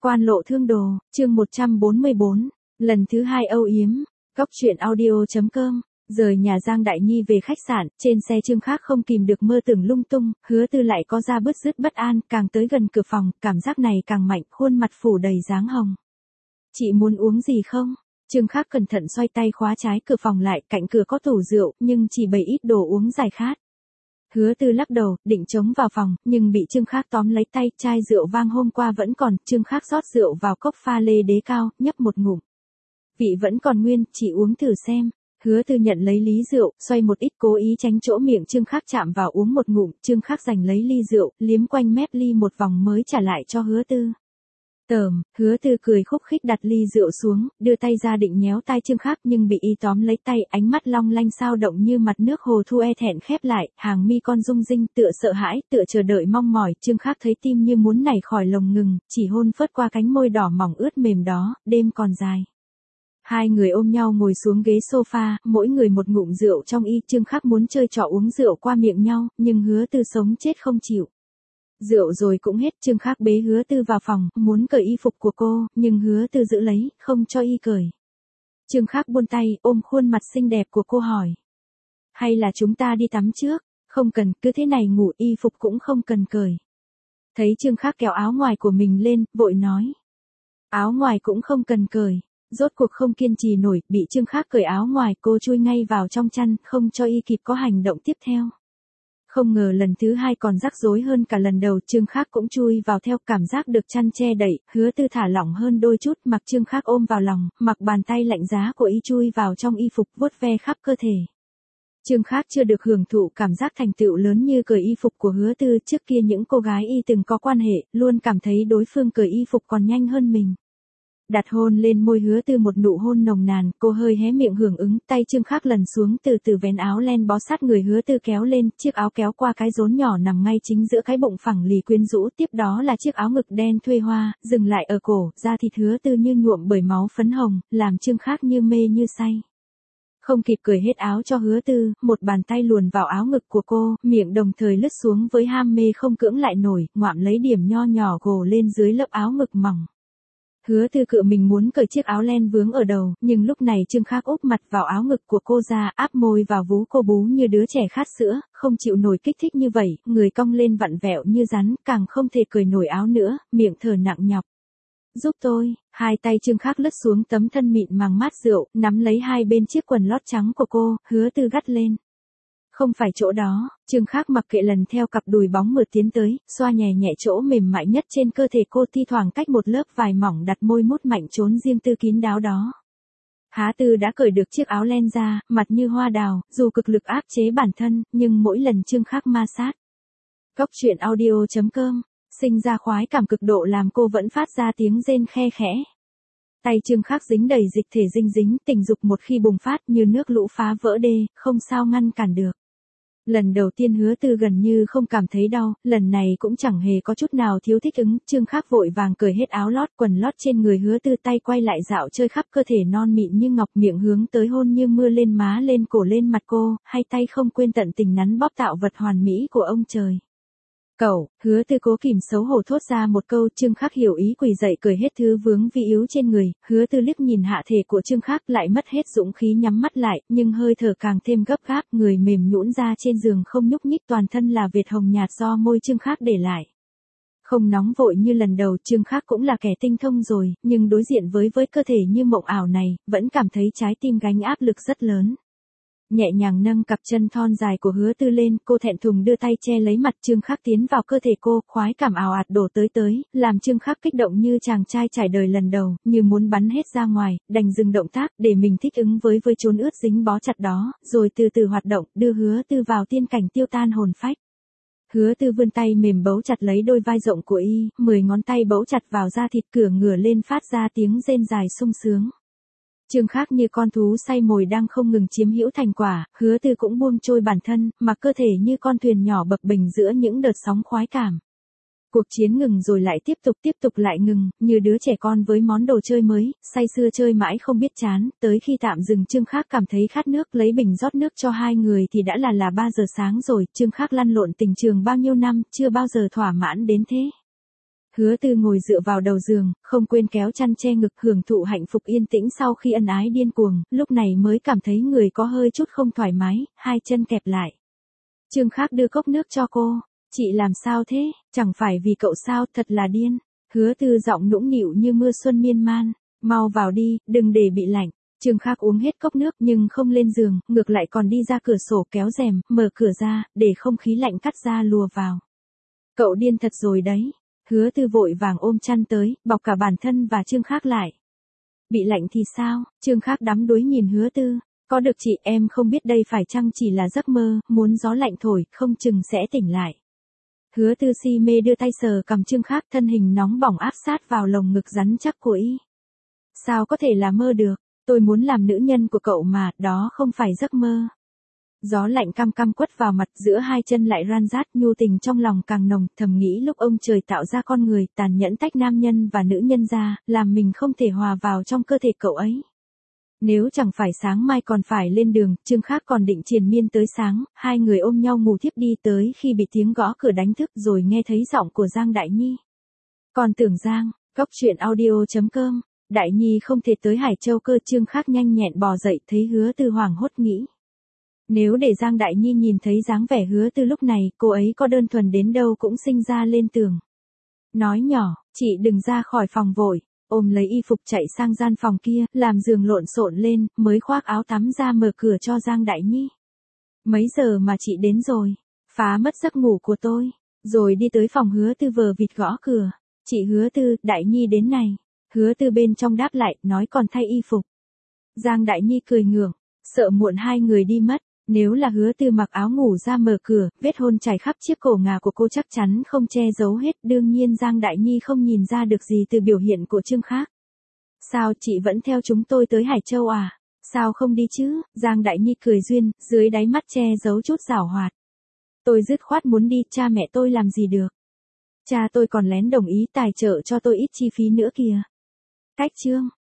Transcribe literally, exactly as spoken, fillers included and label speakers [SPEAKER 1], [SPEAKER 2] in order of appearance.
[SPEAKER 1] Quan lộ thương đồ, chương một trăm bốn mươi bốn, lần thứ hai âu yếm, Cóc truyện audio chấm com. Rời nhà Giang Đại Nhi về khách sạn, trên xe Trương Khác không kìm được mơ tưởng lung tung, Hứa Tư lại có ra bứt rứt bất an, càng tới gần cửa phòng, cảm giác này càng mạnh, khuôn mặt phủ đầy dáng hồng. Chị muốn uống gì không? Trương Khác cẩn thận xoay tay khóa trái cửa phòng lại, cạnh cửa có tủ rượu, nhưng chỉ bày ít đồ uống giải khát. Hứa Tư lắc đầu, định chống vào phòng, nhưng bị Trương Khác tóm lấy tay, chai rượu vang hôm qua vẫn còn, Trương Khác rót rượu vào cốc pha lê đế cao, nhấp một ngụm. Vị vẫn còn nguyên, chị uống thử xem. Hứa Tư nhận lấy ly rượu, xoay một ít cố ý tránh chỗ miệng Trương Khác chạm vào uống một ngụm, Trương Khác giành lấy ly rượu, liếm quanh mép ly một vòng mới trả lại cho Hứa Tư. Tởm, Hứa Tư cười khúc khích đặt ly rượu xuống, đưa tay ra định nhéo tai Trương Khác nhưng bị y tóm lấy tay, ánh mắt long lanh sao động như mặt nước hồ thu e thẹn khép lại, hàng mi con rung rinh, tựa sợ hãi, tựa chờ đợi mong mỏi, Trương Khác thấy tim như muốn nảy khỏi lồng ngừng, chỉ hôn phớt qua cánh môi đỏ mỏng ướt mềm đó, đêm còn dài. Hai người ôm nhau ngồi xuống ghế sofa, mỗi người một ngụm rượu trong y, Trương Khác muốn chơi trò uống rượu qua miệng nhau, nhưng Hứa Tư sống chết không chịu. Rượu rồi cũng hết, Trương Khác bế Hứa Tư vào phòng, muốn cởi y phục của cô, nhưng Hứa Tư giữ lấy, không cho y cởi. Trương Khác buông tay, ôm khuôn mặt xinh đẹp của cô hỏi. Hay là chúng ta đi tắm trước? Không cần, cứ thế này ngủ, y phục cũng không cần cởi. Thấy Trương Khác kéo áo ngoài của mình lên, vội nói. Áo ngoài cũng không cần cởi. Rốt cuộc không kiên trì nổi, bị Trương Khác cởi áo ngoài, cô chui ngay vào trong chăn, không cho y kịp có hành động tiếp theo. Không ngờ lần thứ hai còn rắc rối hơn cả lần đầu, Trương Khác cũng chui vào theo, cảm giác được chăn che đậy, Hứa Tư thả lỏng hơn đôi chút, mặc Trương Khác ôm vào lòng, mặc bàn tay lạnh giá của y chui vào trong y phục, vuốt ve khắp cơ thể. Trương Khác chưa được hưởng thụ cảm giác thành tựu lớn như cởi y phục của Hứa Tư, trước kia những cô gái y từng có quan hệ, luôn cảm thấy đối phương cởi y phục còn nhanh hơn mình. Đặt hôn lên môi Hứa Tư một nụ hôn nồng nàn, cô hơi hé miệng hưởng ứng, tay Trương Khác lần xuống từ từ vén áo len bó sát người Hứa Tư kéo lên, chiếc áo kéo qua cái rốn nhỏ nằm ngay chính giữa cái bụng phẳng lì quyến rũ, tiếp đó là chiếc áo ngực đen thuê hoa, dừng lại ở cổ, da thịt Hứa Tư như nhuộm bởi máu phấn hồng, làm Trương Khác như mê như say. Không kịp cởi hết áo cho Hứa Tư, một bàn tay luồn vào áo ngực của cô, miệng đồng thời lướt xuống với ham mê không cưỡng lại nổi, ngoạm lấy điểm nho nhỏ gồ lên dưới lớp áo ngực mỏng. Hứa Tư cựa mình muốn cởi chiếc áo len vướng ở đầu, nhưng lúc này Trương Khác úp mặt vào áo ngực của cô ra, áp môi vào vú cô bú như đứa trẻ khát sữa, không chịu nổi kích thích như vậy, người cong lên vặn vẹo như rắn, càng không thể cởi nổi áo nữa, miệng thở nặng nhọc. Giúp tôi, hai tay Trương Khác lướt xuống tấm thân mịn màng mát rượu, nắm lấy hai bên chiếc quần lót trắng của cô, Hứa Tư gắt lên. Không phải chỗ đó, Trương Khác mặc kệ lần theo cặp đùi bóng mượt tiến tới, xoa nhẹ nhẹ chỗ mềm mại nhất trên cơ thể cô, thi thoảng cách một lớp vải mỏng đặt môi mút mạnh trốn riêng tư kín đáo đó. Há Tư đã cởi được chiếc áo len ra, mặt như hoa đào, dù cực lực áp chế bản thân, nhưng mỗi lần Trương Khác ma sát. Cóc truyện audio chấm com, sinh ra khoái cảm cực độ làm cô vẫn phát ra tiếng rên khe khẽ. Tay Trương Khác dính đầy dịch thể dinh dính, tình dục một khi bùng phát như nước lũ phá vỡ đê, không sao ngăn cản được. Lần đầu tiên Hứa Tư gần như không cảm thấy đau, lần này cũng chẳng hề có chút nào thiếu thích ứng, Trương Khác vội vàng cởi hết áo lót, quần lót trên người Hứa Tư, tay quay lại dạo chơi khắp cơ thể non mịn như ngọc, miệng hướng tới hôn như mưa lên má lên cổ lên mặt cô, hai tay không quên tận tình nắn bóp tạo vật hoàn mỹ của ông trời. Cậu, Hứa Tư cố kìm xấu hổ thốt ra một câu, Trương Khác hiểu ý quỳ dậy cởi hết thứ vướng vi yếu trên người, Hứa Tư liếc nhìn hạ thể của Trương Khác lại mất hết dũng khí nhắm mắt lại, nhưng hơi thở càng thêm gấp gáp, người mềm nhũn ra trên giường không nhúc nhích, toàn thân là vệt hồng nhạt do môi Trương Khác để lại. Không nóng vội như lần đầu, Trương Khác cũng là kẻ tinh thông rồi, nhưng đối diện với với cơ thể như mộng ảo này, vẫn cảm thấy trái tim gánh áp lực rất lớn. Nhẹ nhàng nâng cặp chân thon dài của Hứa Tư lên, cô thẹn thùng đưa tay che lấy mặt, Trương Khác tiến vào cơ thể cô, khoái cảm ào ạt đổ tới tới, làm Trương Khác kích động như chàng trai trải đời lần đầu, như muốn bắn hết ra ngoài, đành dừng động tác để mình thích ứng với với chốn ướt dính bó chặt đó, rồi từ từ hoạt động, đưa Hứa Tư vào tiên cảnh tiêu tan hồn phách. Hứa Tư vươn tay mềm bấu chặt lấy đôi vai rộng của y, mười ngón tay bấu chặt vào da thịt, cửa ngửa lên phát ra tiếng rên dài sung sướng. Trương Khác như con thú say mồi đang không ngừng chiếm hữu thành quả, Hứa Tư cũng buông trôi bản thân, mặc cơ thể như con thuyền nhỏ bập bềnh giữa những đợt sóng khoái cảm. Cuộc chiến ngừng rồi lại tiếp tục tiếp tục lại ngừng, như đứa trẻ con với món đồ chơi mới, say sưa chơi mãi không biết chán, tới khi tạm dừng Trương Khác cảm thấy khát nước, lấy bình rót nước cho hai người thì đã là là ba giờ sáng rồi, Trương Khác lăn lộn tình trường bao nhiêu năm, chưa bao giờ thỏa mãn đến thế. Hứa Tư ngồi dựa vào đầu giường, không quên kéo chăn che ngực hưởng thụ hạnh phúc yên tĩnh sau khi ân ái điên cuồng, lúc này mới cảm thấy người có hơi chút không thoải mái, hai chân kẹp lại. Trương Khắc đưa cốc nước cho cô. Chị làm sao thế, chẳng phải vì cậu sao, thật là điên. Hứa Tư giọng nũng nịu như mưa xuân miên man. Mau vào đi, đừng để bị lạnh. Trương Khắc uống hết cốc nước nhưng không lên giường, ngược lại còn đi ra cửa sổ kéo rèm, mở cửa ra, để không khí lạnh cắt ra lùa vào. Cậu điên thật rồi đấy. Hứa Tư vội vàng ôm chăn tới, bọc cả bản thân và Trương Khắc lại. Bị lạnh thì sao? Trương Khắc đắm đuối nhìn Hứa Tư. Có được chị, em không biết đây phải chăng chỉ là giấc mơ, muốn gió lạnh thổi, không chừng sẽ tỉnh lại. Hứa Tư si mê đưa tay sờ cằm Trương Khắc, thân hình nóng bỏng áp sát vào lồng ngực rắn chắc của y. Sao có thể là mơ được, tôi muốn làm nữ nhân của cậu mà, đó không phải giấc mơ. Gió lạnh căm căm quất vào mặt, giữa hai chân lại ran rát, nhu tình trong lòng càng nồng, thầm nghĩ lúc ông trời tạo ra con người, tàn nhẫn tách nam nhân và nữ nhân ra, làm mình không thể hòa vào trong cơ thể cậu ấy. Nếu chẳng phải sáng mai còn phải lên đường, Trương Khắc còn định triền miên tới sáng, hai người ôm nhau ngủ thiếp đi tới khi bị tiếng gõ cửa đánh thức rồi nghe thấy giọng của Giang Đại Nhi. Còn tưởng Giang, góc chuyện audio chấm com, Đại Nhi không thể tới Hải Châu cơ. Trương Khắc nhanh nhẹn bò dậy, thấy Hứa Tư hoảng hốt nghĩ. Nếu để Giang Đại Nhi nhìn thấy dáng vẻ Hứa Tư lúc này, cô ấy có đơn thuần đến đâu cũng sinh ra lên tường. Nói nhỏ, chị đừng ra khỏi phòng vội. Ôm lấy y phục chạy sang gian phòng kia, làm giường lộn xộn lên, mới khoác áo tắm ra mở cửa cho Giang Đại Nhi. Mấy giờ mà chị đến rồi? Phá mất giấc ngủ của tôi. Rồi đi tới phòng Hứa Tư vờ vịt gõ cửa. Chị Hứa Tư, Đại Nhi đến này. Hứa Tư bên trong đáp lại, nói còn thay y phục. Giang Đại Nhi cười ngượng, sợ muộn hai người đi mất. Nếu là Hứa Tư mặc áo ngủ ra mở cửa, vết hôn chảy khắp chiếc cổ ngà của cô chắc chắn không che giấu hết. Đương nhiên Giang Đại Nhi không nhìn ra được gì từ biểu hiện của Trương Khắc. Sao chị vẫn theo chúng tôi tới Hải Châu à? Sao không đi chứ? Giang Đại Nhi cười duyên, dưới đáy mắt che giấu chút giảo hoạt. Tôi dứt khoát muốn đi, cha mẹ tôi làm gì được. Cha tôi còn lén đồng ý tài trợ cho tôi ít chi phí nữa kìa. Cách chương.